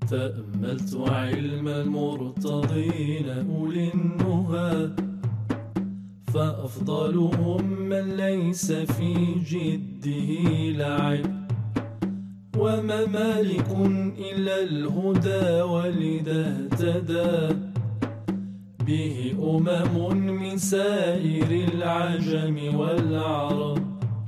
تأملت علم المرتضين أولي النهى، فأفضلهم من ليس في جده لعب، وما مالك إلا الهدى ولذا اهتدى به من سائر العجم والعرب.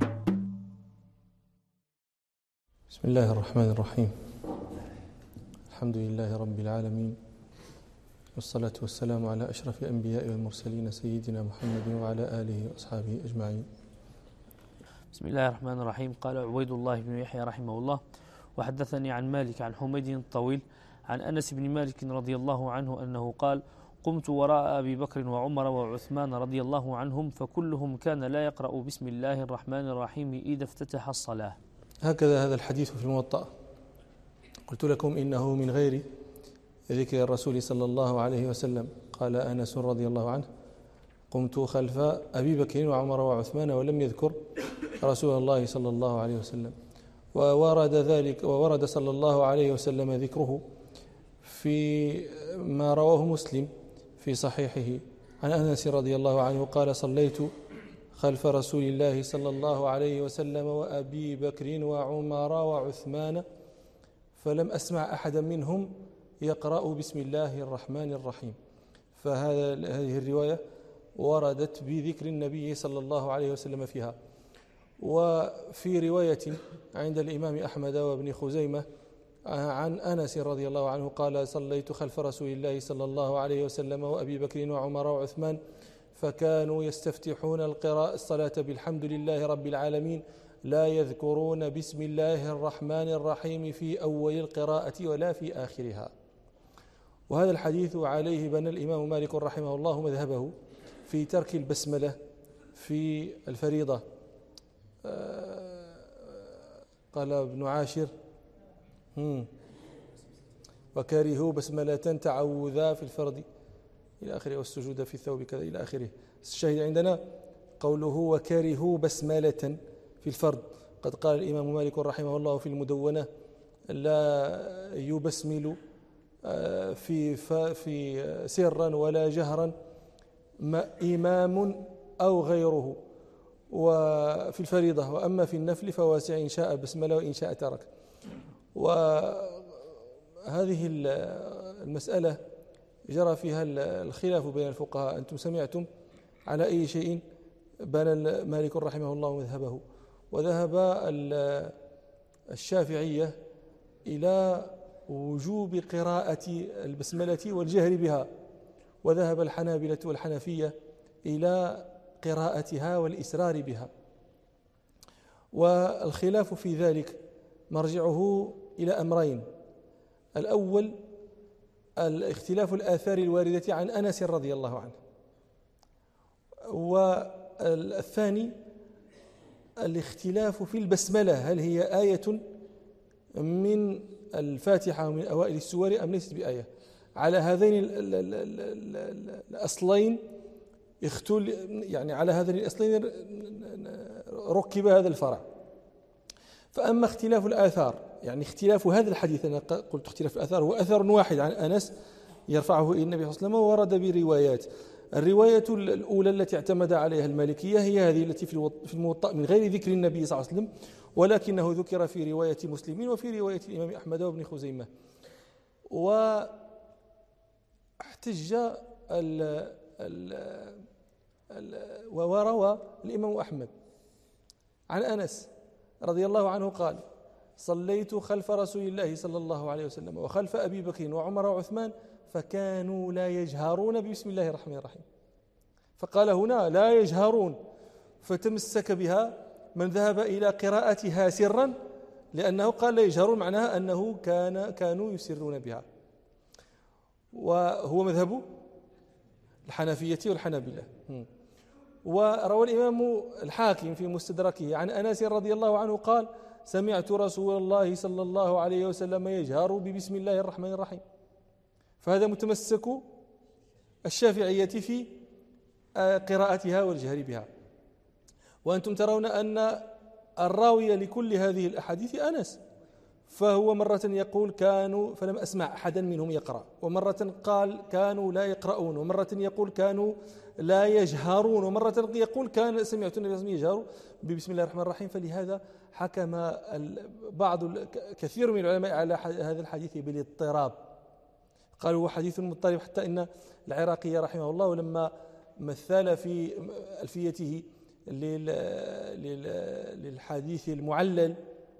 بسم الله الرحمن الرحيم. الحمد لله رب العالمين، والصلاة والسلام على أشرف الأنبياء والمرسلين سيدنا محمد وعلى آله وأصحابه أجمعين. بسم الله الرحمن الرحيم. قال عبيد الله بن يحيى رحمه الله: وحدثني عن مالك عن حميد الطويل عن أنس بن مالك رضي الله عنه أنه قال: قمت وراء أبي بكر وعمر وعثمان رضي الله عنهم، فكلهم كان لا يقرأ بسم الله الرحمن الرحيم إذا افتتح الصلاة. هكذا هذا الحديث في الموطأ. قلت لكم إنه من غير ذكر الرسول صلى الله عليه وسلم. قال أنس رضي الله عنه: قمت خلف أبي بكر وعمر وعثمان، ولم يذكر رسول الله صلى الله عليه وسلم. وورد صلى الله عليه وسلم ذكره في ما رواه مسلم في صحيحه عن أنس رضي الله عنه قال: صليت خلف رسول الله صلى الله عليه وسلم وأبي بكر وعمر وعثمان، فلم أسمع أحدا منهم يقرأ بسم الله الرحمن الرحيم. هذه الرواية وردت بذكر النبي صلى الله عليه وسلم فيها. وفي رواية عند الإمام أحمد وابن خزيمة عن أنس رضي الله عنه قال: صليت خلف رسول الله صلى الله عليه وسلم وأبي بكر وعمر وعثمان، فكانوا يستفتحون الصلاة بالحمد لله رب العالمين، لا يذكرون بسم الله الرحمن الرحيم في أول القراءة ولا في آخرها. وهذا الحديث عليه بنى الإمام مالك رحمه الله مذهبه في ترك البسملة في الفريضة. قال ابن عاشر: وكرهوا بسملة تعوذا في الفرض إلى آخره، والسجود في الثوب كذا إلى آخره. الشاهد عندنا قوله وكرهوا بسملة في الفرض. قد قال الإمام مالك رحمه الله في المدونة: لا يبسمل في سرا ولا جهرا إمام أو غيره وفي الفريضة، وأما في النفل فواسع إن شاء بسمله وإن شاء ترك. وهذه المسألة جرى فيها الخلاف بين الفقهاء. أنتم سمعتم على أي شيء بنى مالك رحمه الله مذهبه. وذهب الشافعية إلى وجوب قراءة البسملة والجهر بها، وذهب الحنابلة والحنفية إلى قراءتها والإسرار بها. والخلاف في ذلك مرجعه إلى أمرين: الأول الاختلاف الآثار الواردة عن أنس رضي الله عنه، والثاني الاختلاف في البسملة، هل هي آية من الفاتحة ومن أوائل السور أم ليست بآية. على هذين الأصلين على هذين الأصلين ركب هذا الفرع. فأما اختلاف الآثار، يعني اختلاف هذا الحديث، أنا قلت اختلاف الآثار هو أثر واحد عن أنس يرفعه إلى النبي صلى الله عليه وسلم، وورد بروايات. الرواية الأولى التي اعتمد عليها المالكية هي هذه التي في الموطأ من غير ذكر النبي صلى الله عليه وسلم، ولكنه ذكر في رواية مسلم وفي رواية الإمام أحمد وابن خزيمة. واحتج وروى الإمام أحمد عن أنس رضي الله عنه قال: صليت خلف رسول الله صلى الله عليه وسلم وخلف أبي بكر وعمر وعثمان، فكانوا لا يجهرون بسم الله الرحمن الرحيم. فقال هنا لا يجهرون، فتمسك بها من ذهب إلى قراءتها سرا، لأنه قال لا يجهرون معناها أنه كانوا يسرون بها، وهو مذهب الحنفية والحنابلة. وروى الإمام الحاكم في مستدركه عن أنس رضي الله عنه قال: سمعت رسول الله صلى الله عليه وسلم يجهر ببسم الله الرحمن الرحيم. فهذا متمسك الشافعية في قراءتها والجهر بها. وأنتم ترون أن الراوي لكل هذه الأحاديث أنس، فهو مرة يقول كانوا فلم أسمع أحدا منهم يقرأ، ومرة قال كانوا لا يقرؤون، ومرة يقول كانوا لا يجهرون، ومرة يقول كان سمعت النبي صلى الله عليه وسلم يجهر بسم الله الرحمن الرحيم. فلهذا حكم كثير من العلماء على هذا الحديث بالاضطراب، قالوا هو حديث مضطرب، حتى إن العراقي رحمه الله لما مثل في ألفيته للحديث المعلل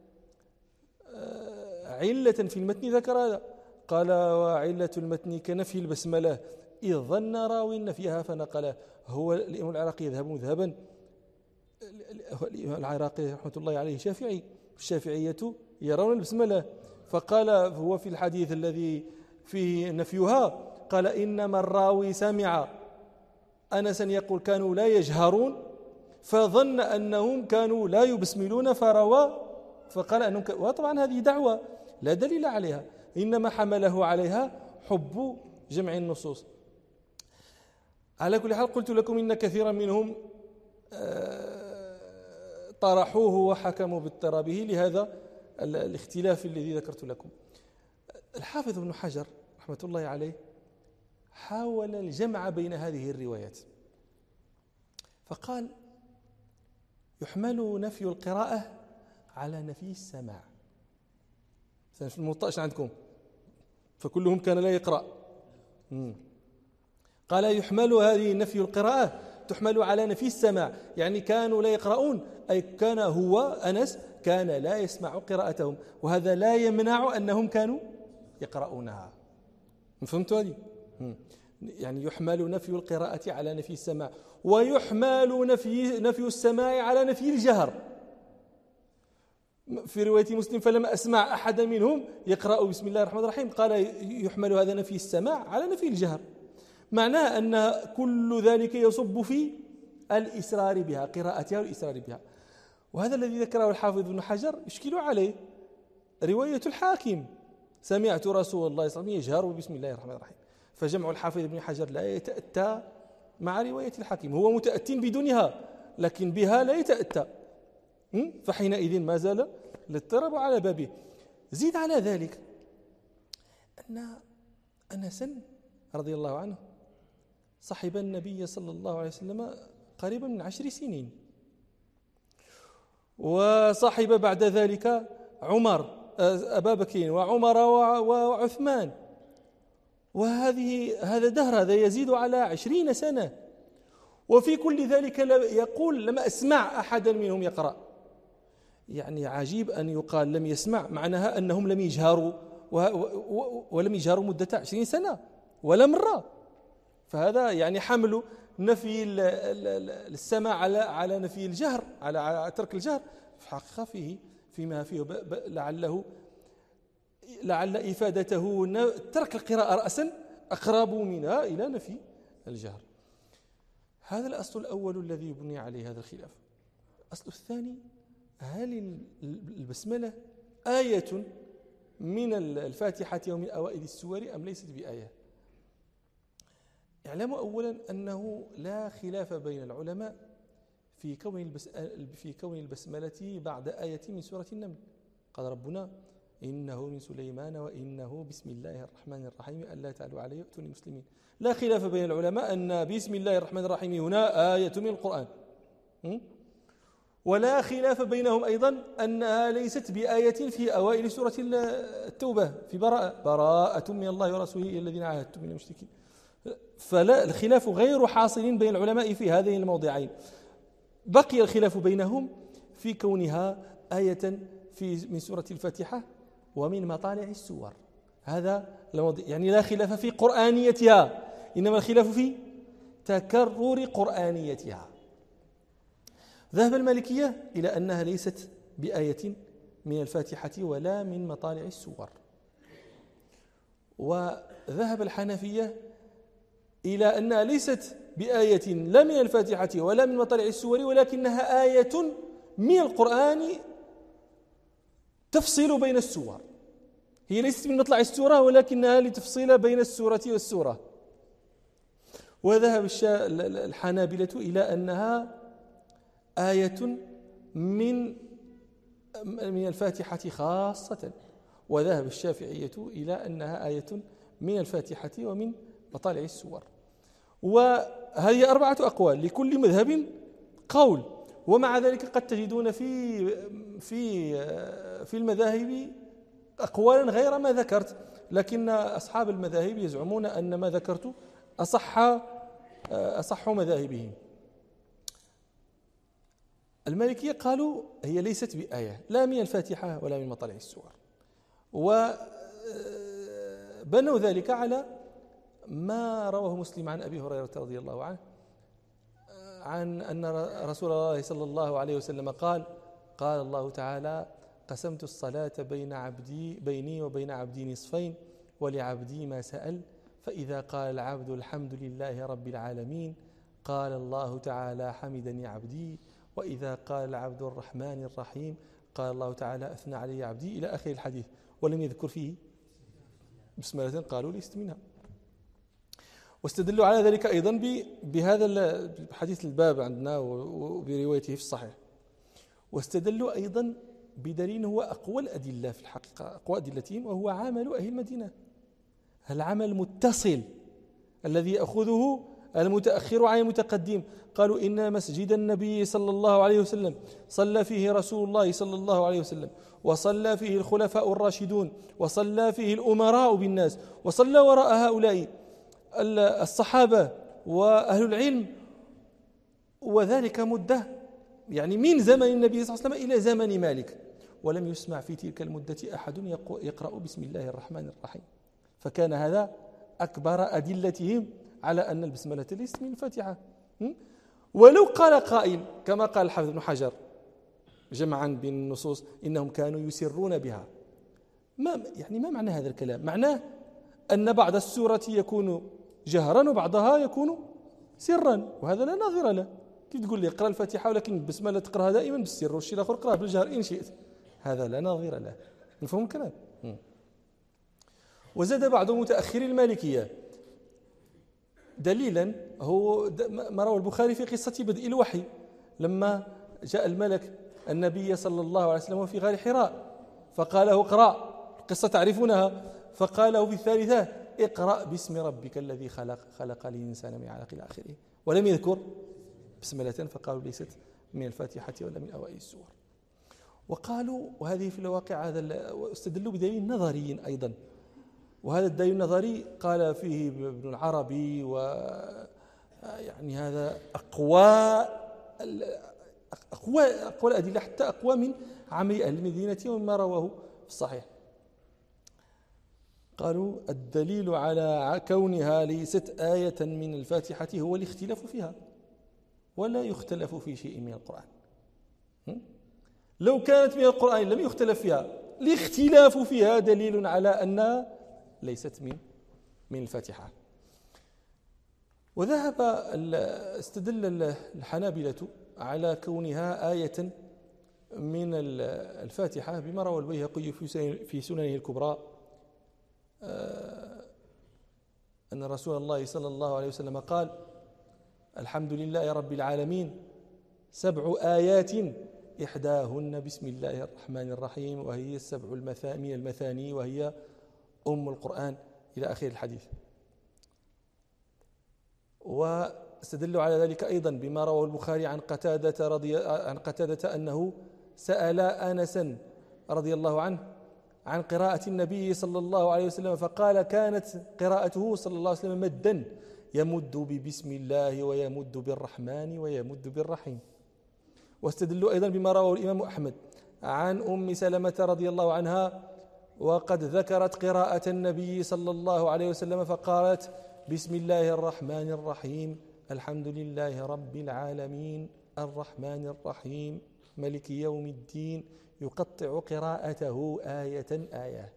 علة في المتن ذكر هذا، قال وعلة المتن كنفي البسملة إذ ظن راو نفيها فنقله. هو الإمام العراقي يذهب مذهبا، الإمام العراقي رحمة الله عليه شافعي، الشافعية يرون البسملة، فقال هو في الحديث الذي فيه نفيها قال إنما الراوي سمع أنسا يقول كانوا لا يجهرون فظن أنهم كانوا لا يبسملون فروى فقال أنهم وطبعا هذه دعوة لا دليل عليها، إنما حمله عليها حب جمع النصوص. على كل حال قلت لكم إن كثيرا منهم طرحوه وحكموا باضطرابه لهذا الاختلاف الذي ذكرت لكم. الحافظ ابن حجر رحمة الله عليه حاول الجمع بين هذه الروايات، فقال يحمل نفي القراءة على نفي السماع. في الموطأ عندكم فكلهم كان لا يقرأ، قال يحمل هذه نفي القراءة تحمل على نفي السماع، يعني كانوا لا يقرؤون، أي كان هو أنس كان لا يسمع قراءتهم، وهذا لا يمنع أنهم كانوا يقرؤونها. فهمتوا هذه؟ يعني يحمل نفي القراءة على نفي السماع، ويحمل نفي السماع على نفي الجهر. في رواية مسلم فلما أسمع أحد منهم يقرأ بسم الله الرحمن الرحيم قال يحمل هذا نفي السماع على نفي الجهر، معناه أن كل ذلك يصب في الإسرار بها، قراءتها والإسرار بها. وهذا الذي ذكره الحافظ ابن حجر يشكل عليه رواية الحاكم سمعت رسول الله صلى الله عليه وسلم يجهر بسم الله الرحمن الرحيم، فجمع الحافظ ابن حجر لا يتأتى مع رواية الحاكم، هو متأت بدونها لكن بها لا يتأتى، فحينئذ ما زال الاضطراب على بابه. زيد على ذلك أن أنسا رضي الله عنه صحب النبي صلى الله عليه وسلم قريبا من 10 سنين، وصحب بعد ذلك عمر أبا بكر وعمر وعثمان، هذا دهر هذا يزيد على 20 سنة، وفي كل ذلك يقول لم أسمع أحدا منهم يقرأ. يعني عجيب أن يقال لم يسمع، معناها أنهم لم يجهروا ولم يجهروا مدة 20 سنة ولا مرة. فهذا يعني حمل نفي السماع على نفي الجهر، على ترك الجهر، في حقيقة فيما فيه لعل إفادته ترك القراءة رأسا أقرب منها إلى نفي الجهر. هذا الأصل الأول الذي يبني عليه هذا الخلاف. الأصل الثاني: هل البسملة آية من الفاتحة ومن أوائل السور أم ليست بآية؟ اعلموا أولا أنه لا خلاف بين العلماء في كون البسملة بعد آية من سورة النمل. قال ربنا: إنه من سليمان وإنه بسم الله الرحمن الرحيم ألا تعلوا علي وأتوني مسلمين. لا خلاف بين العلماء أن بسم الله الرحمن الرحيم هنا آية من القرآن، ولا خلاف بينهم أيضا أنها ليست بآية في أوائل سورة التوبة في براءة من الله ورسوله إلى الذين عاهدتم من المشركين. فلا، الخلاف غير حاصل بين العلماء في هذين الموضعين. بقي الخلاف بينهم في كونها آية من سورة الفاتحة ومن مطالع السور. هذا يعني لا خلاف في قرآنيتها، إنما الخلاف في تكرر قرآنيتها. ذهب المالكية إلى أنها ليست بآية من الفاتحة ولا من مطالع السور، وذهب الحنفية إلى أنها ليست بآية لا من الفاتحة ولا من مطالع السور، ولكنها آية من القرآن تفصل بين السور. هي ليست من مطلع السورة ولكنها لتفصيل بين السورة والسورة. وذهب الحنابلة إلى أنها آية من الفاتحة خاصة وذهب الشافعية إلى أنها آية من الفاتحة ومن مطالع السور. وهذه 4 أقوال لكل مذهب قول، ومع ذلك قد تجدون في المذاهب أقوالا غير ما ذكرت، لكن أصحاب المذاهب يزعمون أن ما ذكرت أصح مذاهبهم. المالكية قالوا هي ليست بآية لا من الفاتحة ولا من مطالع السور، وبنوا ذلك على ما رواه مسلم عن أبي هريرة رضي الله عنه عن أن رسول الله صلى الله عليه وسلم قال الله تعالى: قسمت الصلاة بيني وبين عبدي نصفين، ولعبدي ما سأل، فإذا قال العبد الحمد لله رب العالمين قال الله تعالى: حمدني عبدي، وإذا قال العبد الرحمن الرحيم قال الله تعالى: أثنى علي عبدي، إلى آخر الحديث، ولم يذكر فيه بسملة قالوا ليست منها. واستدلوا على ذلك أيضا بهذا الحديث الباب عندنا وبروايته في الصحيح، واستدلوا أيضا بدليل هو أقوى الأدلة في الحقيقة، أقوى أدلتهم، وهو عمل أهل المدينة، العمل المتصل الذي يأخذه المتأخر عن المتقدم. قالوا: إن مسجد النبي صلى الله عليه وسلم صلى فيه رسول الله صلى الله عليه وسلم، وصلى فيه الخلفاء الراشدون، وصلى فيه الأمراء بالناس، وصلى وراء هؤلاء الصحابة وأهل العلم، وذلك مدة يعني من زمن النبي صلى الله عليه وسلم إلى زمن مالك، ولم يسمع في تلك المدة أحد يقرأ بسم الله الرحمن الرحيم. فكان هذا أكبر أدلتهم على أن البسملة ليست من الفاتحة. ولو قال قائل كما قال الحافظ بن حجر جمعا بين النصوص إنهم كانوا يسرون بها، ما معنى هذا الكلام؟ معناه أن بعض السورة يكون جهرا وبعضها يكون سرا، وهذا لا نظير له. كيف تقول لي اقرأ الفاتحة ولكن البسملة تقرأها دائما بالسر والشيء الآخر اقرأها بالجهر إن شئت، هذا لا نظير له. نفهم الكلام؟ وزاد بعض متأخري المالكية دليلا هو ما روى البخاري في قصة بدء الوحي، لما جاء الملك النبي صلى الله عليه وسلم في غار حراء فقال له: اقرأ، قصة تعرفونها، فقال له في الثالثة: اقرأ باسم ربك الذي خلق الإنسان من علق إلى آخره، ولم يذكر بسملة، فقالوا ليست من الفاتحة ولا من أوائل السور. وقالوا، وهذه في الواقع هذا استدلوا بدليل نظري أيضا، وهذا الدليل النظري قال فيه ابن العربي، ويعني هذا أقوى الأدلة، حتى أقوى من عمل أهل المدينة ومما رواه في الصحيح. قالوا: الدليل على كونها ليست آية من الفاتحة هو الاختلاف فيها، ولا يختلف في شيء من القرآن. لو كانت من القرآن لم يختلف فيها، الاختلاف فيها دليل على أنها ليست من الفاتحة. استدل الحنابلة على كونها آية من الفاتحة بما روى البيهقي في سننه الكبرى أن رسول الله صلى الله عليه وسلم قال: الحمد لله رب العالمين 7 آيات إحداهن بسم الله الرحمن الرحيم، وهي السبع من المثاني، وهي أم القرآن، إلى آخر الحديث. واستدلوا على ذلك أيضا بما رواه البخاري عن قتادة أنه سأل أنسا رضي الله عنه عن قراءة النبي صلى الله عليه وسلم، فقال: كانت قراءته صلى الله عليه وسلم مدا، يمد ببسم الله ويمد بالرحمن ويمد بالرحيم. واستدلوا أيضا بما رواه الإمام أحمد عن أم سلمة رضي الله عنها، وقد ذكرت قراءة النبي صلى الله عليه وسلم فقالت: بسم الله الرحمن الرحيم، الحمد لله رب العالمين، الرحمن الرحيم، ملك يوم الدين، يقطع قراءته آية.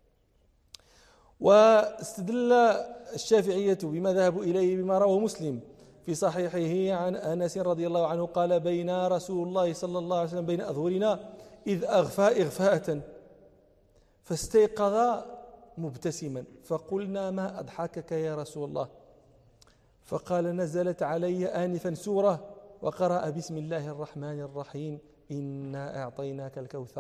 واستدل الشافعية بما ذهبوا إليه بما رواه مسلم في صحيحه عن أنس رضي الله عنه قال: بين رسول الله صلى الله عليه وسلم بين أظهرنا إذ أغفى إغفاءة فاستيقظ مبتسما، فقلنا: ما أضحكك يا رسول الله؟ فقال: نزلت علي آنفا سورة وقرأ بسم الله الرحمن الرحيم، إنا أعطيناك الكوثر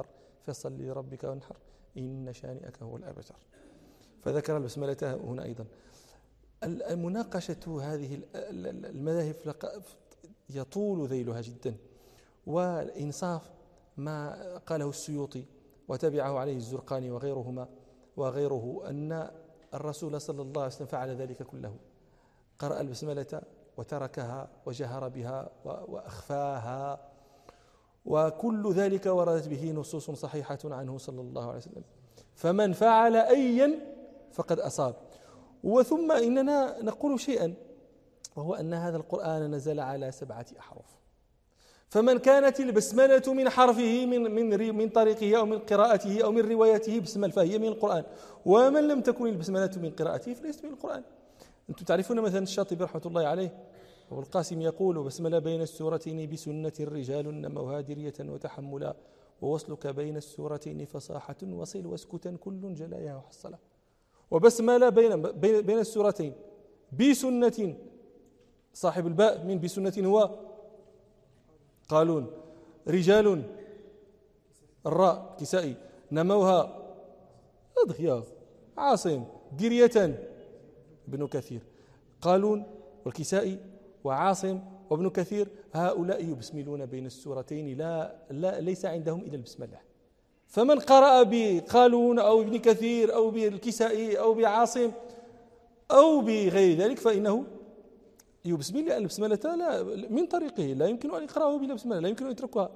فصل لربك وانحر إن شانئك هو الأبتر. فذكر البسملة هنا أيضا. المناقشة هذه المذاهب يطول ذيلها جدا، والإنصاف ما قاله السيوطي وتبعه عليه الزرقاني وغيره أن الرسول صلى الله عليه وسلم فعل ذلك كله، قرأ البسملة وتركها وجهر بها وأخفاها، وكل ذلك وردت به نصوص صحيحة عنه صلى الله عليه وسلم. فمن فعل أيا فقد أصاب. وثم إننا نقول شيئا، وهو أن هذا القرآن نزل على 7 أحرف، فمن كانت البسملة من حرفه من طريقه أو من قراءته أو من روايته بسمل فهي من القرآن، ومن لم تكن البسملة من قراءته فليست من القرآن. أنتم تعرفون مثلا الشاطبي رحمة الله عليه والقاسم يقول: بسملة بين السورتين بسنة رجال نموها درية وتحملا، ووصلك بين السورتين فصاحة وصل واسكتا كل جلايا وحصلا. وبسملة بين السورتين بسنة، صاحب الباء من بسنة هو قالون، رجال الراء كسائي، نموها أضغيا عاصم، درية ابن كثير. قالون والكسائي وعاصم وابن كثير هؤلاء يبسملون بين السورتين، لا ليس عندهم إلا البسملة. فمن قرأ بقالون أو ابن كثير أو بالكسائي أو بعاصم أو بغير ذلك فإنه يبسمل، لأن البسملة لا من طريقه لا يمكن أن يقرأه بلا بسملة، لا يمكن أن يتركها.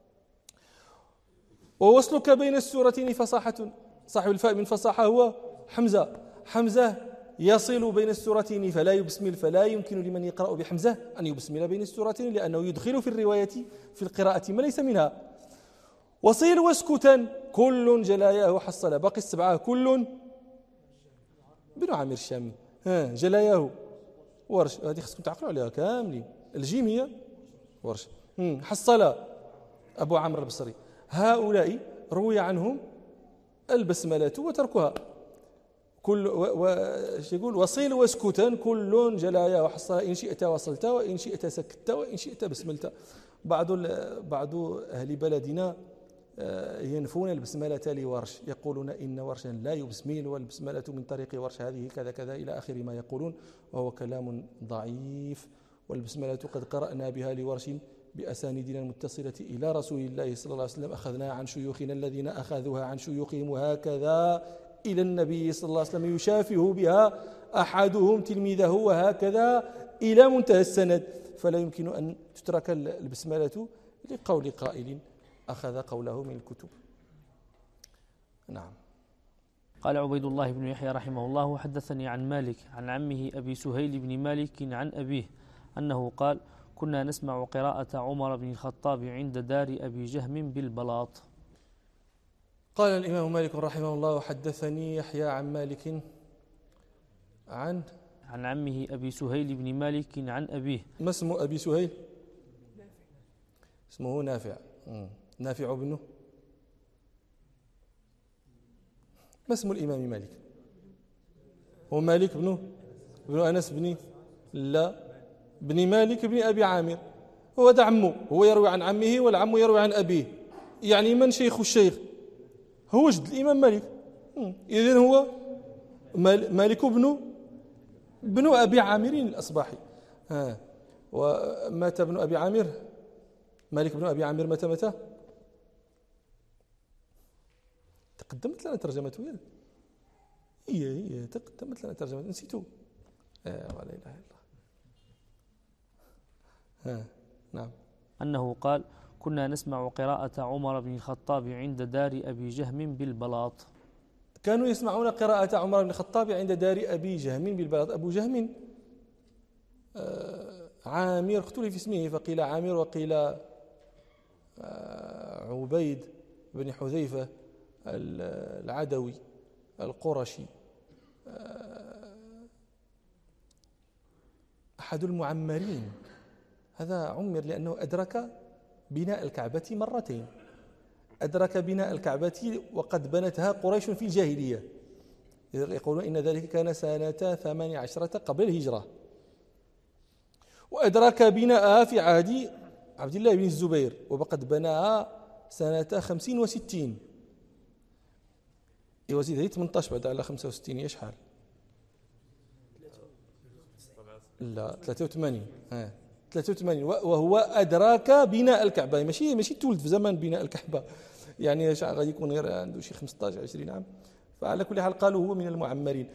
ووصلك بين السورتين فصاحة، صاحب الفاء من فصاحة هو حمزة يصل بين السورتين فلا يبسمل، فلا يمكن لمن يقرأ بحمزة أن يبسمل بين السورتين، لأنه يدخل في الرواية في القراءة ما ليس منها. وصيل واسكتا كل جلاياه حصل، باقي 7 كل بن عامر الشامي جلاياه ورش، هذه خصكم تعقلوا عليها كاملين. الجيم هي ورش، حصل أبو عمرو البصري. هؤلاء روي عنهم البسملة وتركها. يقول: وصيل واسكتا كل جلايا وحصل، إن شئت وصلت وإن شئت سكت وإن شئت بسملت. بعض أهل بلدنا ينفون البسملة لورش، يقولون إن ورشا لا يبسمل والبسملة من طريق ورش هذه كذا كذا إلى آخر ما يقولون، وهو كلام ضعيف. والبسملة قد قرأنا بها لورش بأسانيدنا المتصلة إلى رسول الله صلى الله عليه وسلم، أخذنا عن شيوخنا الذين أخذوها عن شيوخهم، وهكذا إلى النبي صلى الله عليه وسلم يشافه بها أحدهم تلميذه، وهكذا إلى منتهى السند. فلا يمكن أن تترك البسملة لقول قائل أخذ قوله من الكتب. نعم. قال عبيد الله بن يحيى رحمه الله: وحدثني عن مالك عن عمه أبي سهيل بن مالك عن أبيه أنه قال: كنا نسمع قراءة عمر بن الخطاب عند دار أبي جهم بالبلاط. قال الإمام مالك رحمه الله: وحدثني يحيى عن مالك عن عمه أبي سهيل بن مالك عن أبيه. ما اسم أبي سهيل؟ اسمه نافع. نافع بن، ما اسم الإمام مالك؟ هو مالك بن أنس بن مالك بن أبي عامر. هو ده عمه، هو يروي عن عمه والعم يروي عن أبيه، يعني من شيخ الشيخ؟ هو جد الإمام مالك. إذن هو مالك بن أبي عامر الأصباحي. ومات ابن أبي عامر، مالك بن أبي عامر متى؟ تقدمت لنا ترجمته. هي تقدمت لنا ترجمته، نسيته. ولا إله إلا الله. نعم. أنه قال: كنا نسمع قراءة عمر بن الخطاب عند دار أبي جهم بالبلاط. كانوا يسمعون قراءة عمر بن الخطاب عند دار أبي جهم بالبلاط. أبو جهم عامر، اختلف في اسمه، فقيل عامر وقيل عبيد بن حذيفة العدوي القرشي، أحد المعمرين. هذا عمر لأنه أدرك بناء الكعبة مرتين، أدرك بناء الكعبة وقد بنتها قريش في الجاهلية، يقولون إن ذلك كان سنة 18 قبل الهجرة، وأدرك بناءها في عهد عبد الله بن الزبير، وقد بناها سنة 50 و60 ايوا زيد هي 18 بعد على 65 هي شحال؟ لا 83 83 وهو أدراك بناء الكعبة، ماشي تولد في زمان بناء الكعبة، يعني غادي يكون غير عنده شي 15 20 عام. فعلى كل حال قالوا هو من المعمرين.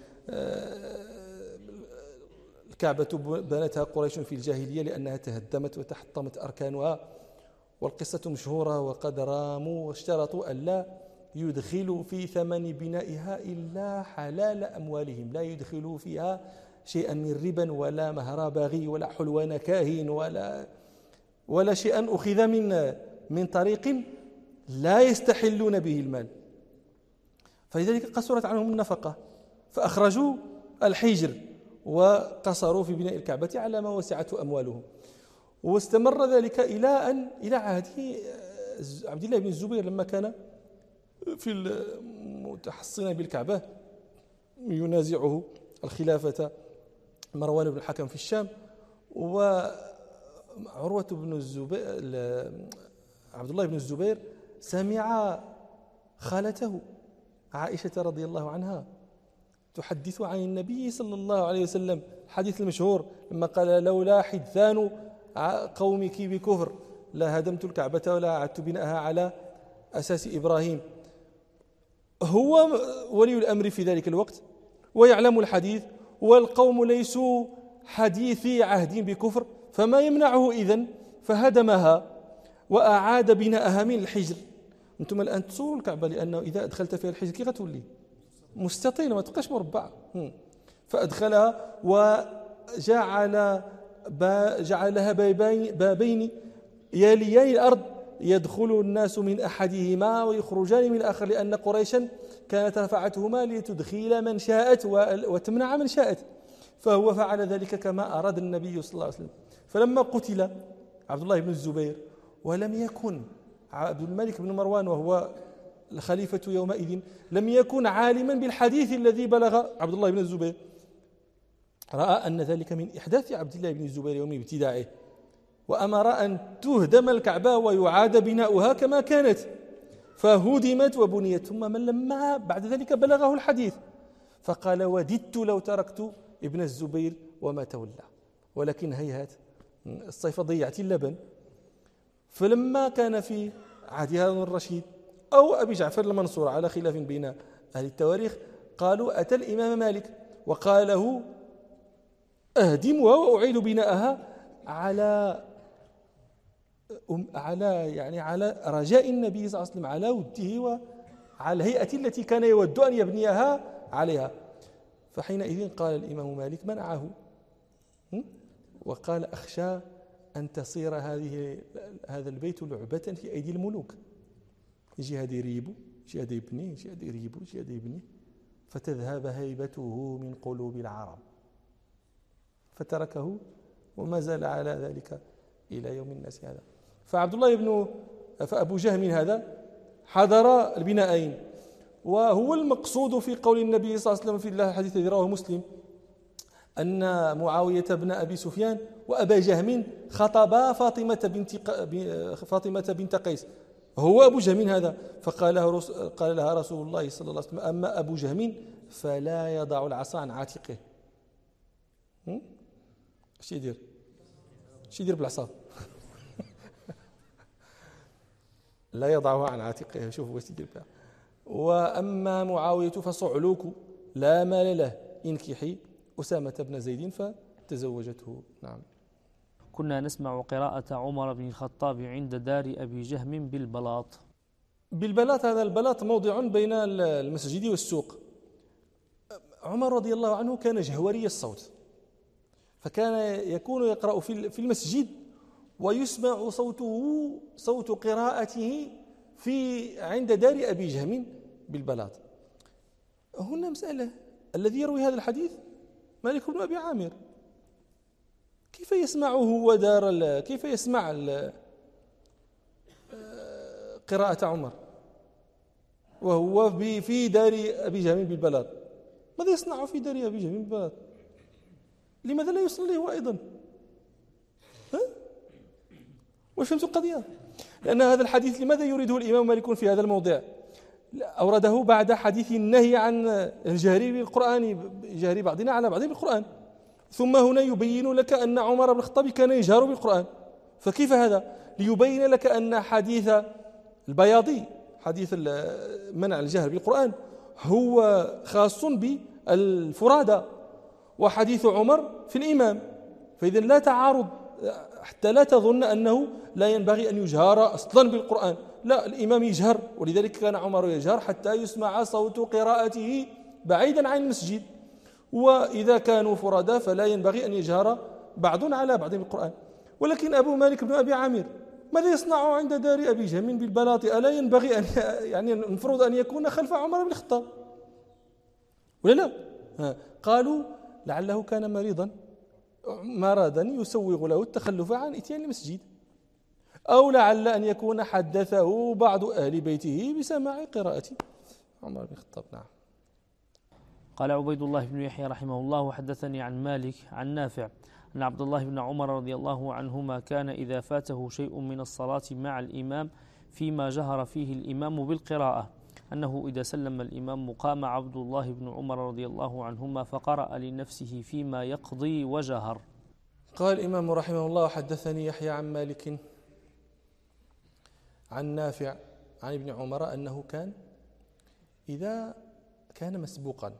الكعبة بنتها قريش في الجاهلية لأنها تهدمت وتحطمت أركانها، والقصة مشهورة، وقد راموا واشترطوا ألا يدخلوا في ثمن بنائها إلا حلال أموالهم، لا يدخلوا فيها شيئا من ربا ولا مهر باغي ولا حلوان كاهن ولا شيئا أخذ من طريق لا يستحلون به المال. فلذلك قصرت عنهم النفقة، فأخرجوا الحجر وقصروا في بناء الكعبة على ما وسعته أموالهم. واستمر ذلك إلى عهد عبد الله بن الزبير، لما كان في المتحصن بالكعبة ينازعه الخلافة مروان بن الحكم في الشام، وعروة بن الزبير عبد الله بن الزبير سمع خالته عائشة رضي الله عنها تحدث عن النبي صلى الله عليه وسلم، الحديث المشهور لما قال: لولا حدثان قومك بكفر لا هدمت الكعبة ولا أعدت بناءها على أساس إبراهيم. هو ولي الأمر في ذلك الوقت ويعلم الحديث، والقوم ليسوا حديثي عهد بكفر، فما يمنعه إذن؟ فهدمها وأعاد بناءها من الحجر. أنتم الآن تصوروا الكعبة، لأنه إذا أدخلت فيها الحجر كيف غتولي؟ مستطيلة، ما تبقاش مربعة. فأدخلها وجعلها بابين ياليين الأرض، يدخل الناس من أحدهما ويخرجان من الآخر، لأن قريشا كانت رفعتهما لتدخل من شاءت وتمنع من شاءت، فهو فعل ذلك كما أراد النبي صلى الله عليه وسلم. فلما قتل عبد الله بن الزبير ولم يكن عبد الملك بن مروان وهو الخليفة يومئذ لم يكن عالما بالحديث الذي بلغ عبد الله بن الزبير، رأى أن ذلك من إحداث عبد الله بن الزبير يوم ابتداعه، وأمر أن تهدم الكعبة ويعاد بناؤها كما كانت، فهدمت وبنيت. ثم من لما بعد ذلك بلغه الحديث فقال: وددت لو تركت ابن الزبير وما تولى، ولكن هيهات الصيف ضيعت اللبن. فلما كان في عهد هارون الرشيد أو أبي جعفر المنصور على خلاف بين أهل التواريخ، قالوا: أتى الإمام مالك وقال له: أهدمها وأعيد بناءها على رجاء النبي صلى الله عليه وسلم، على وده وعلى الهيئة التي كان يود أن يبنيها عليها. فحينئذ قال الإمام مالك منعه، وقال: أخشى أن تصير هذا البيت لعبة في أيدي الملوك، يجي هذا يريبو، يجي هذا يبني، يجي هذا يريبو، يجي هذا يبني، فتذهب هيبته من قلوب العرب. فتركه وما زال على ذلك إلى يوم الناس هذا. فأبو جهم هذا حضر البنائين، وهو المقصود في قول النبي صلى الله عليه وسلم في الحديث الذي رواه مسلم أن معاوية بن أبي سفيان وأبا جهم خطبا فاطمة بنت قيس. هو أبو جهم هذا، قال لها رسول الله صلى الله عليه وسلم: أما أبو جهم فلا يضع العصا عن عاتقه. اش يدير بالعصا؟ لا يضعها عن عاتقه. شوفوا واش يدير بها. وأما معاوية فصعلوك لا مال له، انكحي أسامة بن زيد، فتزوجته. نعم. كنا نسمع قراءة عمر بن الخطاب عند دار أبي جهم بالبلاط. هذا البلاط موضع بين المسجد والسوق. عمر رضي الله عنه كان جهوري الصوت، فكان يكون يقرأ في المسجد ويسمع صوت قراءته عند دار أبي جهم بالبلاط. هنا مسألة: الذي يروي هذا الحديث مالك بن أبي عامر، كيف يسمعه كيف يسمع قراءة عمر وهو في دار أبي جهم بالبلاط؟ ماذا يصنع في دار أبي جهم بالبلاط؟ لماذا لا يصلي هو أيضا؟ وش فهمت القضية؟ لأن هذا الحديث لماذا يريده الإمام مالك في هذا الموضع؟ أورده بعد حديث النهي عن الجهر بالقرآن، جهر بعضنا على بعض بالقرآن، ثم هنا يبين لك أن عمر بن الخطاب كان يجهر بالقرآن. فكيف هذا؟ ليبين لك أن حديث البياضي، حديث منع الجهر بالقرآن، هو خاص بالفرادى، وحديث عمر في الإمام. فإذا لا تعارض، حتى لا تظن أنه لا ينبغي أن يجهر أصلا بالقرآن، لا، الإمام يجهر، ولذلك كان عمر يجهر حتى يسمع صوت قراءته بعيدا عن المسجد. وإذا كانوا فرادى فلا ينبغي أن يجهر بعض على بعض بالقرآن. ولكن أبو مالك بن أبي عامر ماذا يصنع عند دار أبي جهم بالبلاط؟ ألا ينبغي أن يعني المفروض أن يكون خلف عمر بن الخطاب ولا لا؟ قالوا لعله كان مريضا مرضا يسوغ له التخلف عن إتيان المسجد، أو لعل أن يكون حدثه بعض أهل بيته بسماع قراءة عمر بن الخطاب. نعم. قال عبيد الله بن يحيى رحمه الله: وحدثني عن مالك عن نافع أن عبد الله بن عمر رضي الله عنهما كان إذا فاته شيء من الصلاة مع الإمام فيما جهر فيه الإمام بالقراءة أنه إذا سلم الإمام قام عبد الله بن عمر رضي الله عنهما فقرأ لنفسه فيما يقضي وجهر. قال الإمام رحمه الله: حدثني يحيى عن مالك عن نافع عن ابن عمر أنه كان إذا كان مسبوقا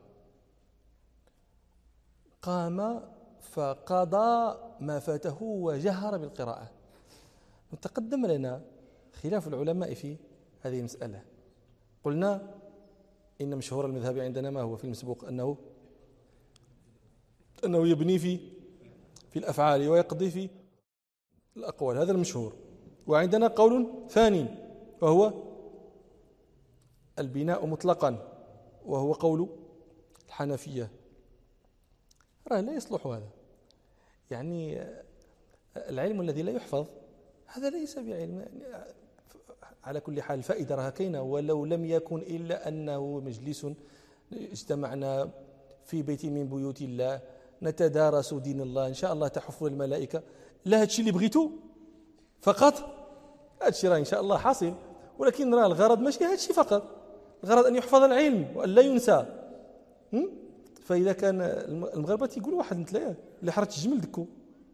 قام فقضى ما فاته وجهر بالقراءة. وتقدم لنا خلاف العلماء في هذه المسألة. قلنا إن مشهور المذهب عندنا ما هو في المسبوق؟ أنه يبني في الأفعال ويقضي في الأقوال، هذا المشهور. وعندنا قول ثاني وهو البناء مطلقا، وهو قول الحنفية. لا يصلح هذا، يعني العلم الذي لا يحفظ هذا ليس بعلم. يعني على كل حال الفائدة راها كاينة، ولو لم يكن إلا أنه مجلس اجتمعنا في بيت من بيوت الله نتدارس دين الله، إن شاء الله تحف الملائكة. لا هادشي اللي بغيتو فقط، هادشي راه إن شاء الله حاصل، ولكن راه الغرض ماشي هادشي فقط، الغرض أن يحفظ العلم وأن لا ينسى. فإذا كان المغاربة يقولوا واحد مثلا اللي حرت الجمل دكو،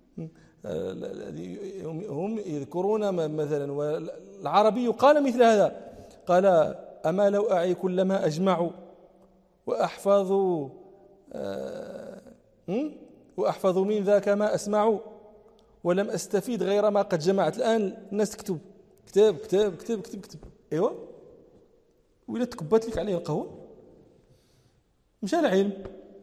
هم يذكرون مثلا، والعربي قال مثل هذا، قال: أما لو أعي كلما أجمع وأحفظ من ذاك ما أسمع ولم أستفيد غير ما قد جمعت. الآن الناس تكتب كتاب كتاب كتاب كتب كتب، أيوة، وإلا تكبت لك عليه القهوة مشى العلم.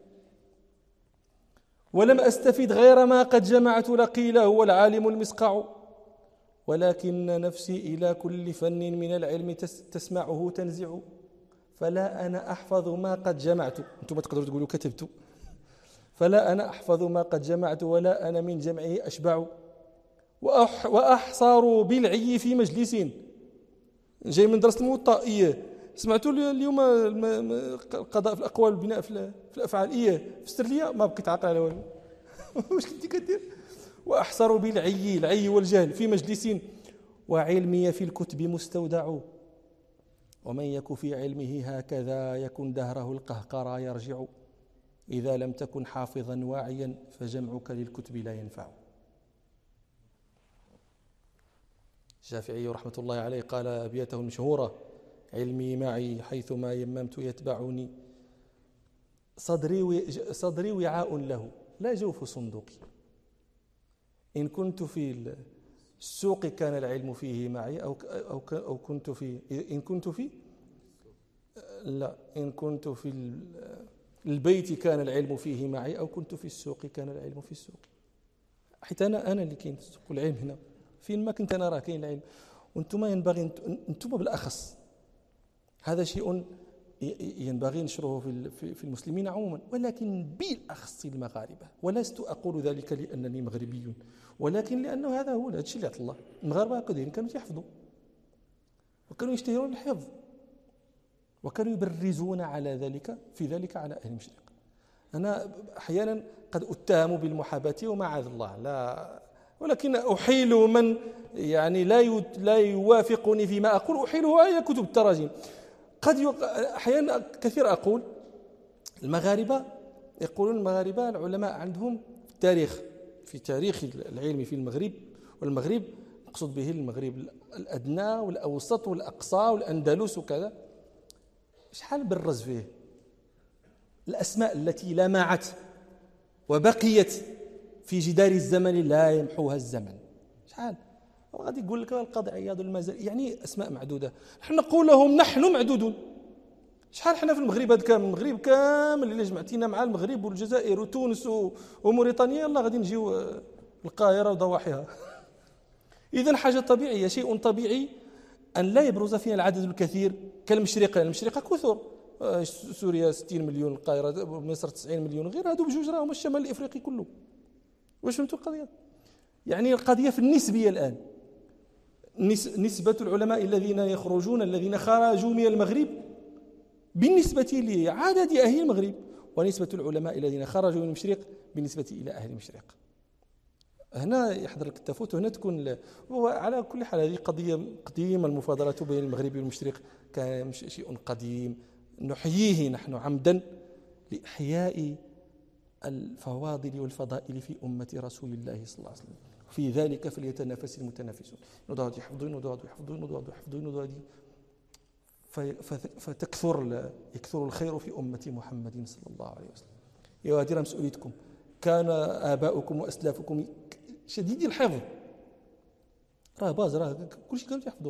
ولم أستفيد غير ما قد جمعت لقيل هو العالم المسقع، ولكن نفسي إلى كل فن من العلم تسمعه تنزع، فلا أنا أحفظ ما قد جمعت. أنتم تقدروا تقولوا كتبت. فلا أنا أحفظ ما قد جمعت ولا أنا من جمعه أشبع، وأحصار بالعي في مجلس. جاي من درس الموطأ. سمعتوا اليوم القضاء في الأقوال والبناء في الأفعال. فسر لي، ما بقيت عاقل على والو. واش كنتي كدير؟ وأحصر بالعي، العي والجهل، في مجلس وعلمي في الكتب مستودع، ومن يك في علمه هكذا يكن دهره القهقرى يرجع، إذا لم تكن حافظا واعيا فجمعك للكتب لا ينفع. الشافعي رحمة الله عليه قال أبياته المشهورة: علمي معي حيثما يممت يتبعني، صدري وعاء له لا جوف صندوقي، إن كنت في السوق كان العلم فيه معي أو كنت في إن كنت في البيت كان العلم فيه معي، أو كنت في السوق كان العلم في السوق. حيث أنا اللي كاين في السوق والعلم هنا، فين ما كنت أنا راه كاين العلم. وأنتم ينبغي أنتم بالأخص، هذا شيء ينبغي نشره في المسلمين عموما، ولكن بالأخص المغاربة. ولست أقول ذلك لأنني مغربي، ولكن لأنه هذا هو الشيء اللي عطى الله. المغاربة كانوا يحفظوا وكانوا يشتهرون الحفظ، وكانوا يبرزون على ذلك على أهل المشرق. أنا أحيانا قد أتهم بالمحاباة ومعاذ الله، لا، ولكن أحيل من يعني لا يوافقني فيما أقول، أحيله إلى كتب التراجم. أحيانا كثير أقول المغاربة العلماء عندهم في تاريخ العلم في المغرب، والمغرب مقصود به المغرب الأدنى والأوسط والأقصى والأندلس وكذا، شحال برز فيه الأسماء التي لمعت وبقيت في جدار الزمن لا يمحوها الزمن. شحال غادي يقول لك القاضي عياض والمازال، يعني أسماء معدودة. نحن نقول لهم نحن معدودون. شحال حنا في المغرب هذا كامل، المغرب كامل اللي جمعتينا مع المغرب والجزائر وتونس وموريتانيا يلا غادي نجيو القاهرة وضواحيها. إذن حاجة طبيعية، شيء طبيعي أن لا يبرز فينا العدد الكثير كالمشرقة. المشرقة كثر، سوريا 60 مليون، القاهرة مصر 90 مليون، غير هذو بجوج راهم الشمال الإفريقي كله. واش فهمتوا القضية؟ يعني القضية في النسبية الآن، نسبة العلماء الذين خرجوا من المغرب بالنسبة لعدد أهل المغرب، ونسبة العلماء الذين خرجوا من المشرق بالنسبة إلى أهل المشرق. هنا يحضر لك التفوت، وهنا تكون على كل حال هذه قضية قديمة، المفاضلة بين المغرب والمشرق كان شيء قديم نحييه نحن عمدا لإحياء الفواضل والفضائل في أمة رسول الله صلى الله عليه وسلم. في ذلك فليتنافس المتنافسون. نضاد يحفظون فيكثر الخير في أمة محمد صلى الله عليه وسلم. يا وادي مسؤوليتكم، كان آباؤكم وأسلافكم شديدي الحفظ، راه كل شيء كانوا يحفظوه،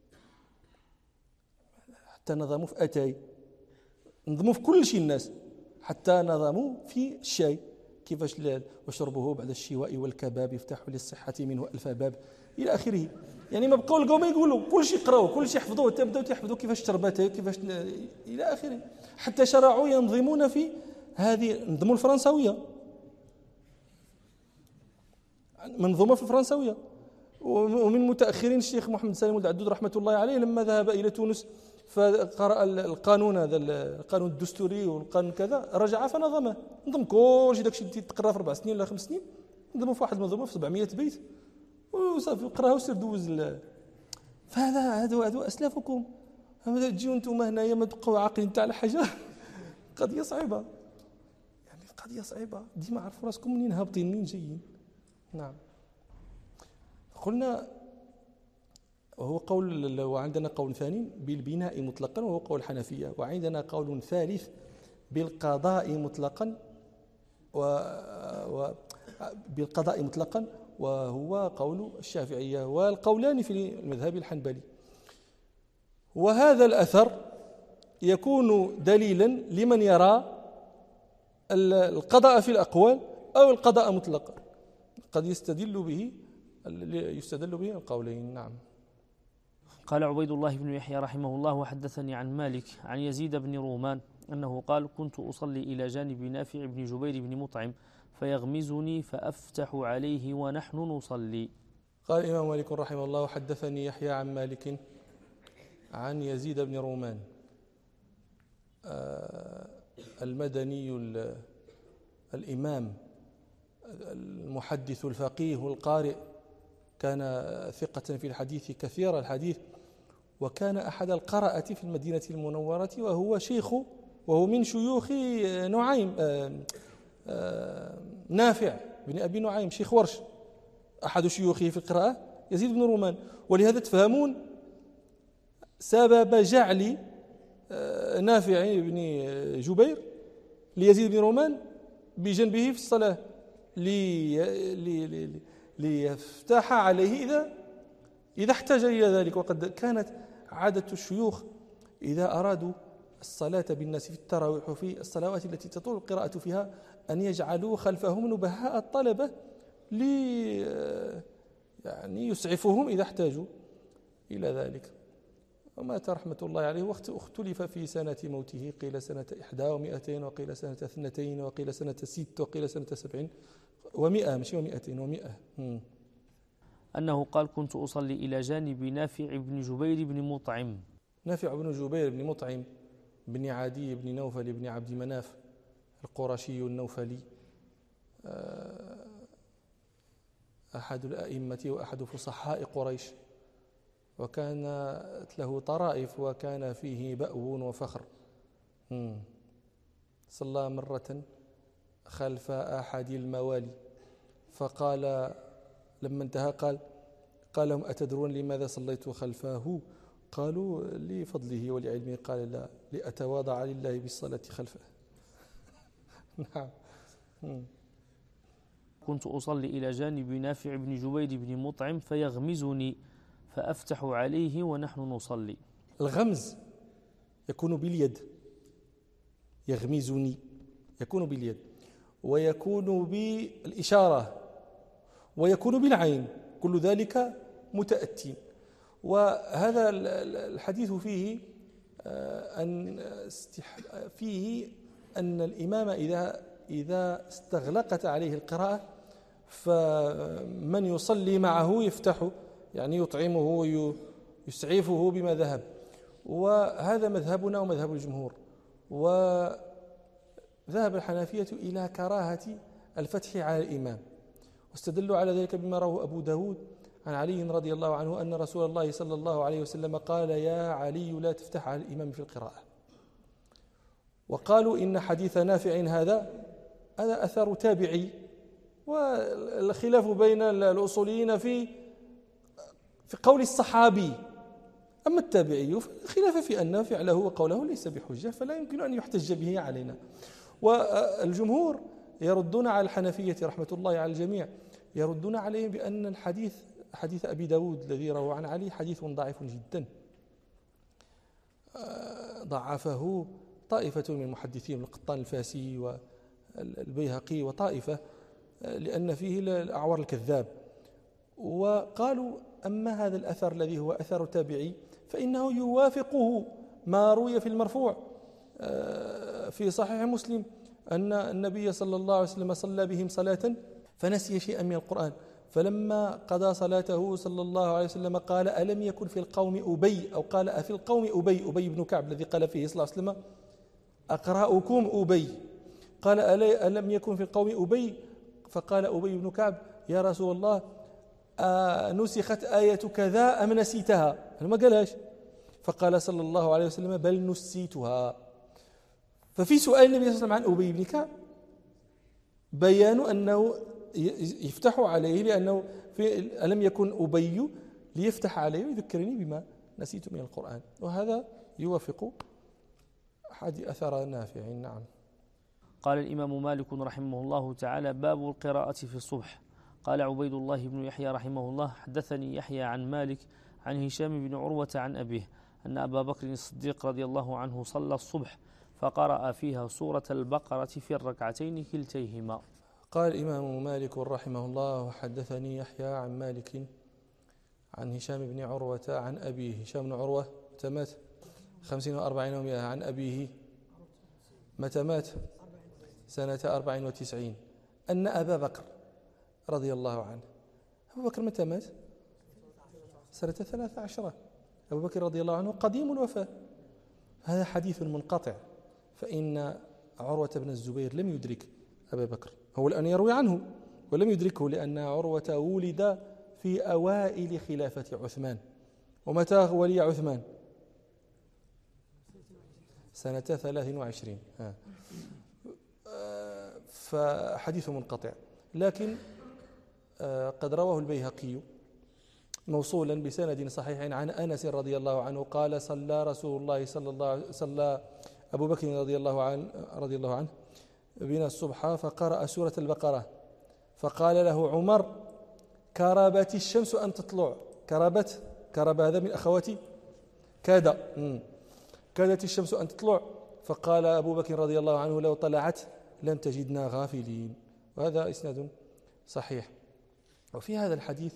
حتى نظموا في أتاي، نظموا في كل شيء الناس، حتى نظموا في الشاي كيفاش وشربه بعد الشواء والكباب يفتح للصحة منه ألف باب إلى آخره. يعني ما بقوا لقوا ما يقولوا، كل شيء قراوه، كل شيء حفظوه، تبداو تحفظوا كيفاش شربته، كيفاش إلى آخره. حتى شرعوا ينظمون في هذه نظموا الفرنسوية، منظومة في الفرنسوية. ومن متأخرين الشيخ محمد سالم ولد عدود رحمة الله عليه لما ذهب إلى تونس فقرأ القانون هذا، القانون الدستوري والقانون كذا، رجع فنظمه، نظم كل شيء داكشي اللي تقرا في 4 سنين ولا 5 سنين، نظمه في واحد المنظومة في 700 بيت وصافي، قراها وسير دوز. فهذا هذو أسلافكم، تجيو انتم هنايا ما تبقوا عاقلين تاع حاجة. قضية صعيبة، يعني قضية صعيبة. ديما عرفوا راسكم منين هابطين منين جايين. نعم. قلنا وهو قول، وعندنا قول ثاني بالبناء مطلقا وهو قول الحنفية، وعندنا قول ثالث بالقضاء مطلقا بالقضاء مطلقا وهو قول الشافعية، والقولان في المذهب الحنبلي. وهذا الأثر يكون دليلا لمن يرى القضاء في الأقوال أو القضاء مطلقا، قد يستدل به القولين. نعم. قال عبيد الله بن يحيى رحمه الله: وحدثني عن مالك عن يزيد بن رومان أنه قال: كنت أصلي إلى جانب نافع بن جبير بن مطعم فيغمزني فأفتح عليه ونحن نصلي. قال الإمام مالك رحمه الله: وحدثني يحيى عن مالك عن يزيد بن رومان المدني الإمام المحدث الفقيه القارئ، كان ثقة في الحديث كثير الحديث، وكان أحد القراءة في المدينة المنورة، وهو من شيوخ نعيم نافع بن أبي نعيم شيخ ورش، أحد شيوخه في القراءة يزيد بن رومان. ولهذا تفهمون سبب جعل نافع بن جبير ليزيد بن رومان بجنبه في الصلاة ليفتح عليه إذا احتاج إلى ذلك. وقد كانت عادة الشيوخ إذا أرادوا الصلاة بالناس في التراويح وفي الصلوات التي تطول القراءة فيها أن يجعلوا خلفهم نبهاء الطلبة يعني يسعفهم إذا احتاجوا إلى ذلك. ومات رحمة الله عليه، واختلف في سنة موته، قيل سنة 1 وقيل سنة 2 وقيل سنة 6 وقيل سنة 70 و100، مش 200 و100. أنه قال: كنت أصلي إلى جانب نافع بن جبير بن مطعم. نافع بن جبير بن مطعم بن عدي بن نوفل بن عبد مناف القرشي النوفلي، أحد الأئمة وأحد فصحاء قريش، وكانت له طرائف وكان فيه بأو وفخر. صلى مرة خلف أحد الموالي، فقال لما انتهى قال لهم: أتدرون لماذا صليت خلفه؟ قالوا: لفضله ولعلمه. قال: لا، لأتواضع لله بالصلاة خلفه. نعم. كنت أصلي إلى جانب نافع بن جبير بن مطعم فيغمزني فأفتح عليه ونحن نصلي. الغمز يكون باليد، يغمزني يكون باليد، ويكون بالإشارة، ويكون بالعين، كل ذلك متأتي. وهذا الحديث فيه أن الإمام إذا استغلقت عليه القراءة فمن يصلي معه يفتح، يعني يطعمه ويسعفه بما ذهب. وهذا مذهبنا ومذهب الجمهور. وذهب الحنفية إلى كراهة الفتح على الإمام، واستدلوا على ذلك بما رواه أبو داود عن علي رضي الله عنه أن رسول الله صلى الله عليه وسلم قال: يا علي لا تفتح على الإمام في القراءة. وقالوا إن حديث نافع هذا أثر تابعي، والخلاف بين الأصوليين في قول الصحابي. أما التابعي فالخلاف في أن فعله وقوله ليس بحجة، فلا يمكن أن يحتج به علينا. والجمهور يردون على الحنفية رحمة الله على الجميع، يردون عليهم بأن حديث أبي داود الذي روى عن علي حديث ضعيف جدا، ضعفه طائفة من المحدثين، القطان الفاسي والبيهقي وطائفة، لأن فيه الأعور الكذاب. وقالوا: أما هذا الأثر الذي هو أثر تابعي فإنه يوافقه ما روي في المرفوع في صحيح مسلم أن النبي صلى الله عليه وسلم صلى بهم صلاة فنسي شيئا من القرآن، فلما قضى صلاته صلى الله عليه وسلم قال: ألم يكن في القوم أبي، أو قال: أفي القوم أبي بن كعب الذي قال فيه صلى الله عليه وسلم: أقرأكم أبي. قال: ألم يكن في القوم أبي؟ فقال أبي بن كعب: يا رسول الله، نسخت آية كذا أم نسيتها؟ ما قالهاش. فقال صلى الله عليه وسلم: بل نسيتها. ففي سؤال النبي صلى الله عليه وسلم عن أبي بن كعب بيان أنه يفتح عليه، لأنه ألم يكن أبي ليفتح عليه ويذكرني بما نسيت من القرآن. وهذا يوافق أثر نافع. نعم. قال الإمام مالك رحمه الله تعالى: باب القراءة في الصبح. قال عبيد الله بن يحيى رحمه الله: حدثني يحيى عن مالك عن هشام بن عروة عن أبيه أن أبا بكر الصديق رضي الله عنه صلى الصبح فقرأ فيها سورة البقرة في الركعتين كلتيهما. قال الإمام مالك رحمه الله: وحدثني يحيى عن مالك عن هشام بن عروة عن أبيه. هشام بن عروة متى مات؟ 50 و40 و100. عن أبيه متى مات؟ سنة 94. أن أبا بكر رضي الله عنه، أبو بكر متى مات؟ سنة 13. أبو بكر رضي الله عنه قديم الوفاة. هذا حديث منقطع، فإن عروة بن الزبير لم يدرك أبا بكر، هو الآن يروي عنه ولم يدركه، لأن عروة ولد في أوائل خلافة عثمان. ومتى ولي عثمان؟ سنة 23. فحديث منقطع، لكن قد رواه البيهقي موصولا بسند صحيح عن أنس رضي الله عنه قال: صلى رسول الله صلى أبو بكر رضي الله عنه بنا الصبح فقرأ سورة البقرة، فقال له عمر: كربت الشمس أن تطلع. كرب هذا من أخواتي كادت الشمس أن تطلع. فقال أبو بكر رضي الله عنه: لو طلعت لم تجدنا غافلين. وهذا إسناد صحيح. وفي هذا الحديث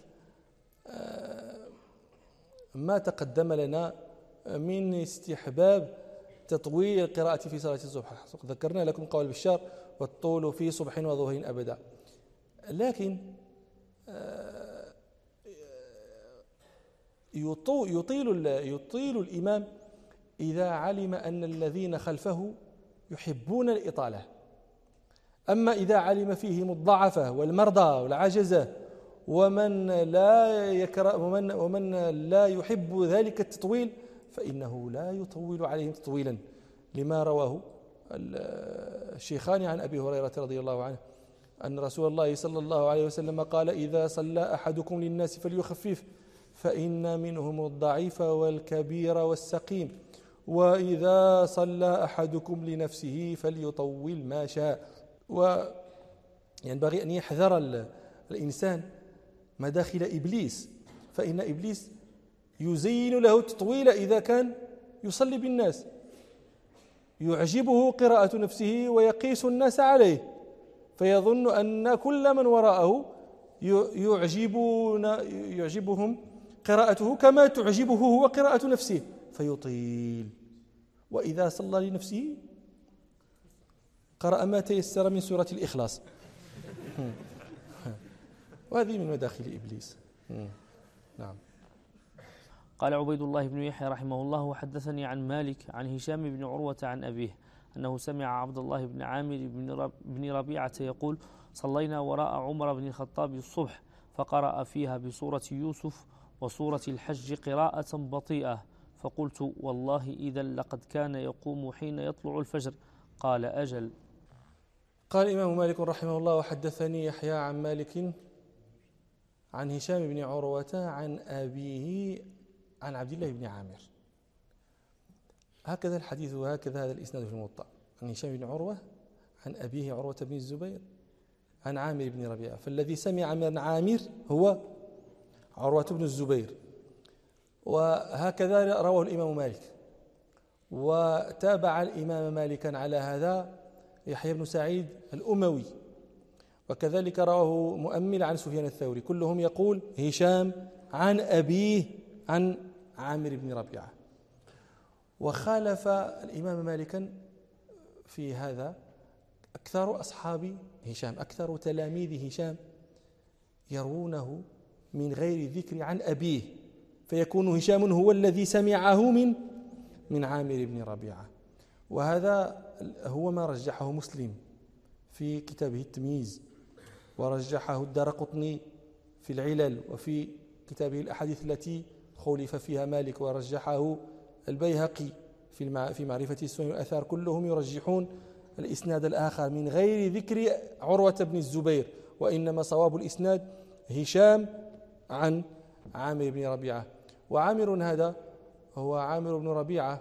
ما تقدم لنا من استحباب تطويل القراءة في صلاة الصبح. ذكرنا لكم قول بشار: والطول في صبح وظهر أبدا. لكن يطيل الإمام إذا علم أن الذين خلفه يحبون الإطالة. أما إذا علم فيهم الضعفة والمرضى والعجزة ومن لا يكره ومن لا يحب ذلك التطويل فإنه لا يطول عليهم تطويلا، لما رواه الشيخان عن أبي هريرة رضي الله عنه أن رسول الله صلى الله عليه وسلم قال: إذا صلى أحدكم للناس فليخفف، فإن منهم الضعيف والكبير والسقيم، وإذا صلى أحدكم لنفسه فليطول ما شاء. وينبغي أن يحذر الإنسان مداخل إبليس، فإن إبليس يزين له التطويل إذا كان يصلي بالناس، يعجبه قراءة نفسه ويقيس الناس عليه، فيظن أن كل من وراءه يعجبهم قراءته كما تعجبه هو قراءة نفسه فيطيل. وإذا صلى لنفسه قرأ ما تيسر من سورة الإخلاص. وهذه من مداخل إبليس. نعم. قال عبيد الله بن يحيى رحمه الله: وحدثني عن مالك عن هشام بن عروة عن أبيه أنه سمع عبد الله بن عامر بن ربيعة يقول: صلينا وراء عمر بن الخطاب الصبح فقرأ فيها بسورة يوسف وسورة الحج قراءة بطيئة، فقلت: والله إذا لقد كان يقوم حين يطلع الفجر. قال: أجل. قال الإمام مالك رحمه الله: وحدثني يحيى عن مالك عن هشام بن عروة عن أبيه عن عبد الله بن عامر. هكذا الحديث وهكذا هذا الإسناد في الموطأ، عن هشام بن عروة عن أبيه عروة بن الزبير عن عامر بن ربيعة، فالذي سمع من عامر هو عروة بن الزبير. وهكذا رواه الإمام مالك، وتابع الإمام مالكا على هذا يحيى بن سعيد الأموي، وكذلك رواه مؤمل عن سفيان الثوري، كلهم يقول هشام عن أبيه عن عامر بن ربيعة. وخالف الإمام مالكا في هذا أكثر أصحاب هشام، أكثر تلاميذ هشام يروونه من غير ذكر عن أبيه، فيكون هشام هو الذي سمعه من عامر بن ربيعة. وهذا هو ما رجحه مسلم في كتابه التمييز، ورجحه الدارقطني في العلل، وفي كتابه الأحاديث التي خولف فيها مالك، ورجحه البيهقي في معرفة السنن والآثار. كلهم يرجحون الإسناد الآخر من غير ذكر عروة بن الزبير، وإنما صواب الإسناد هشام عن عامر بن ربيعة. وعامر هذا هو عامر بن ربيعة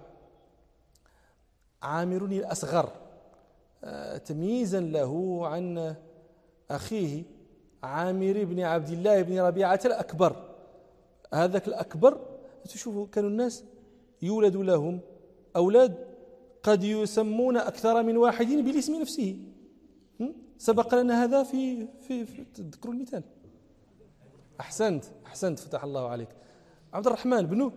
عامر الأصغر، تمييزا له عن أخيه عامر بن عبد الله بن ربيعة الأكبر. هذاك الأكبر تشوفوا كانوا الناس يولد لهم أولاد قد يسمون أكثر من واحد بالاسم نفسه. سبق لنا هذا في تذكروا المثال. أحسنت فتح الله عليك. عبد الرحمن بن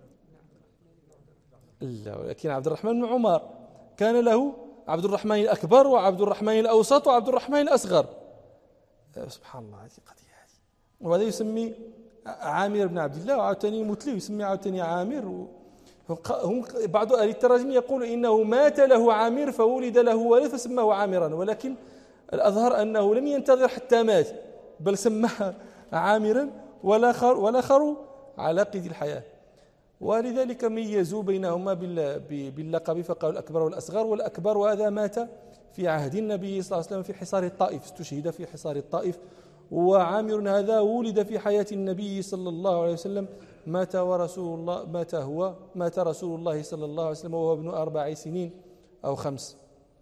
لا، ولكن عبد الرحمن بن عمر كان له عبد الرحمن الأكبر وعبد الرحمن الأوسط وعبد الرحمن الأصغر. سبحان الله، هذه قضية هذه. وهذا يسمي عامر بن عبد الله، وعاوتاني متلي يسمي عاوتاني عامر. هم بعض أهل التراجم يقول إنه مات له عامر فولد له ولد فسماه عامرا، ولكن الأظهر أنه لم ينتظر حتى مات، بل سماه عامرا والآخر على قيد الحياة. ولذلك ميزوا بينهما باللقب، فقالوا الأكبر والأصغر. والأكبر وهذا مات في عهد النبي صلى الله عليه وسلم في حصار الطائف، استشهد في حصار الطائف. وعامر هذا ولد في حياة النبي صلى الله عليه وسلم، مات رسول الله صلى الله عليه وسلم وهو ابن 4 سنين أو 5،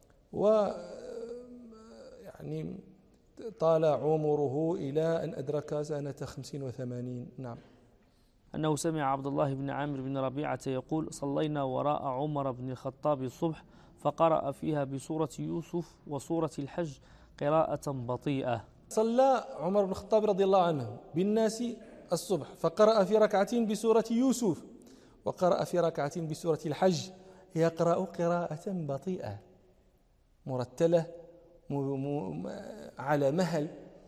ويعني طال عمره إلى أن أدرك سنة 85. نعم. أنه سمع عبد الله بن عامر بن ربيعة يقول: صلينا وراء عمر بن الخطاب الصبح فقرأ فيها بسورة يوسف وسورة الحج قراءة بطيئة. صلى عمر بن الخطاب رضي الله عنه بالناس الصبح، فقرأ في ركعة بسورة يوسف وقرأ في ركعة بسورة الحج، يقرأ قراءة بطيئة مرتلة على مهل.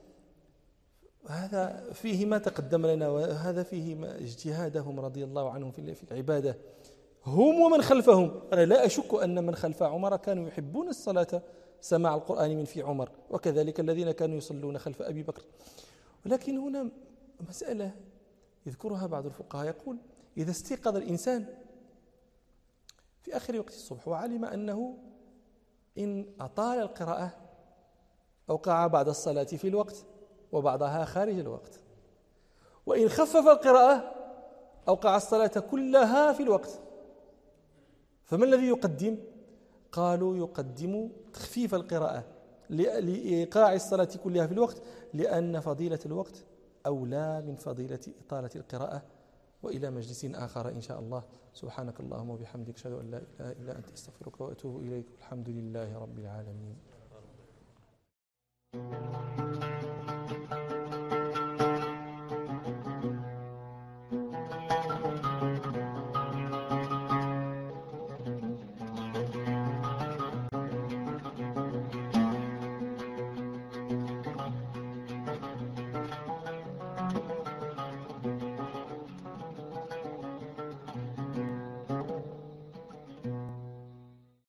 هذا فيه ما تقدم لنا، وهذا فيه اجتهادهم رضي الله عنهم في العبادة هم ومن خلفهم. أنا لا أشك أن من خلف عمر كانوا يحبون الصلاة، سماع القرآن من في عمر، وكذلك الذين كانوا يصلون خلف أبي بكر. ولكن هنا مسألة يذكرها بعض الفقهاء، يقول إذا استيقظ الإنسان في آخر وقت الصبح وعلم أنه إن أطال القراءة أوقع بعد الصلاة في الوقت وبعضها خارج الوقت، وإن خفف القراءة أوقع الصلاة كلها في الوقت، فما الذي يقدم؟ قالوا يقدم تخفيف القراءة لإيقاع الصلاة كلها في الوقت، لأن فضيلة الوقت أولى من فضيلة إطالة القراءة. وإلى مجلس آخر إن شاء الله. سبحانك اللهم وبحمدك، أشهد أن لا إله إلا أنت، أستغفرك وأتوب إليك. الحمد لله رب العالمين.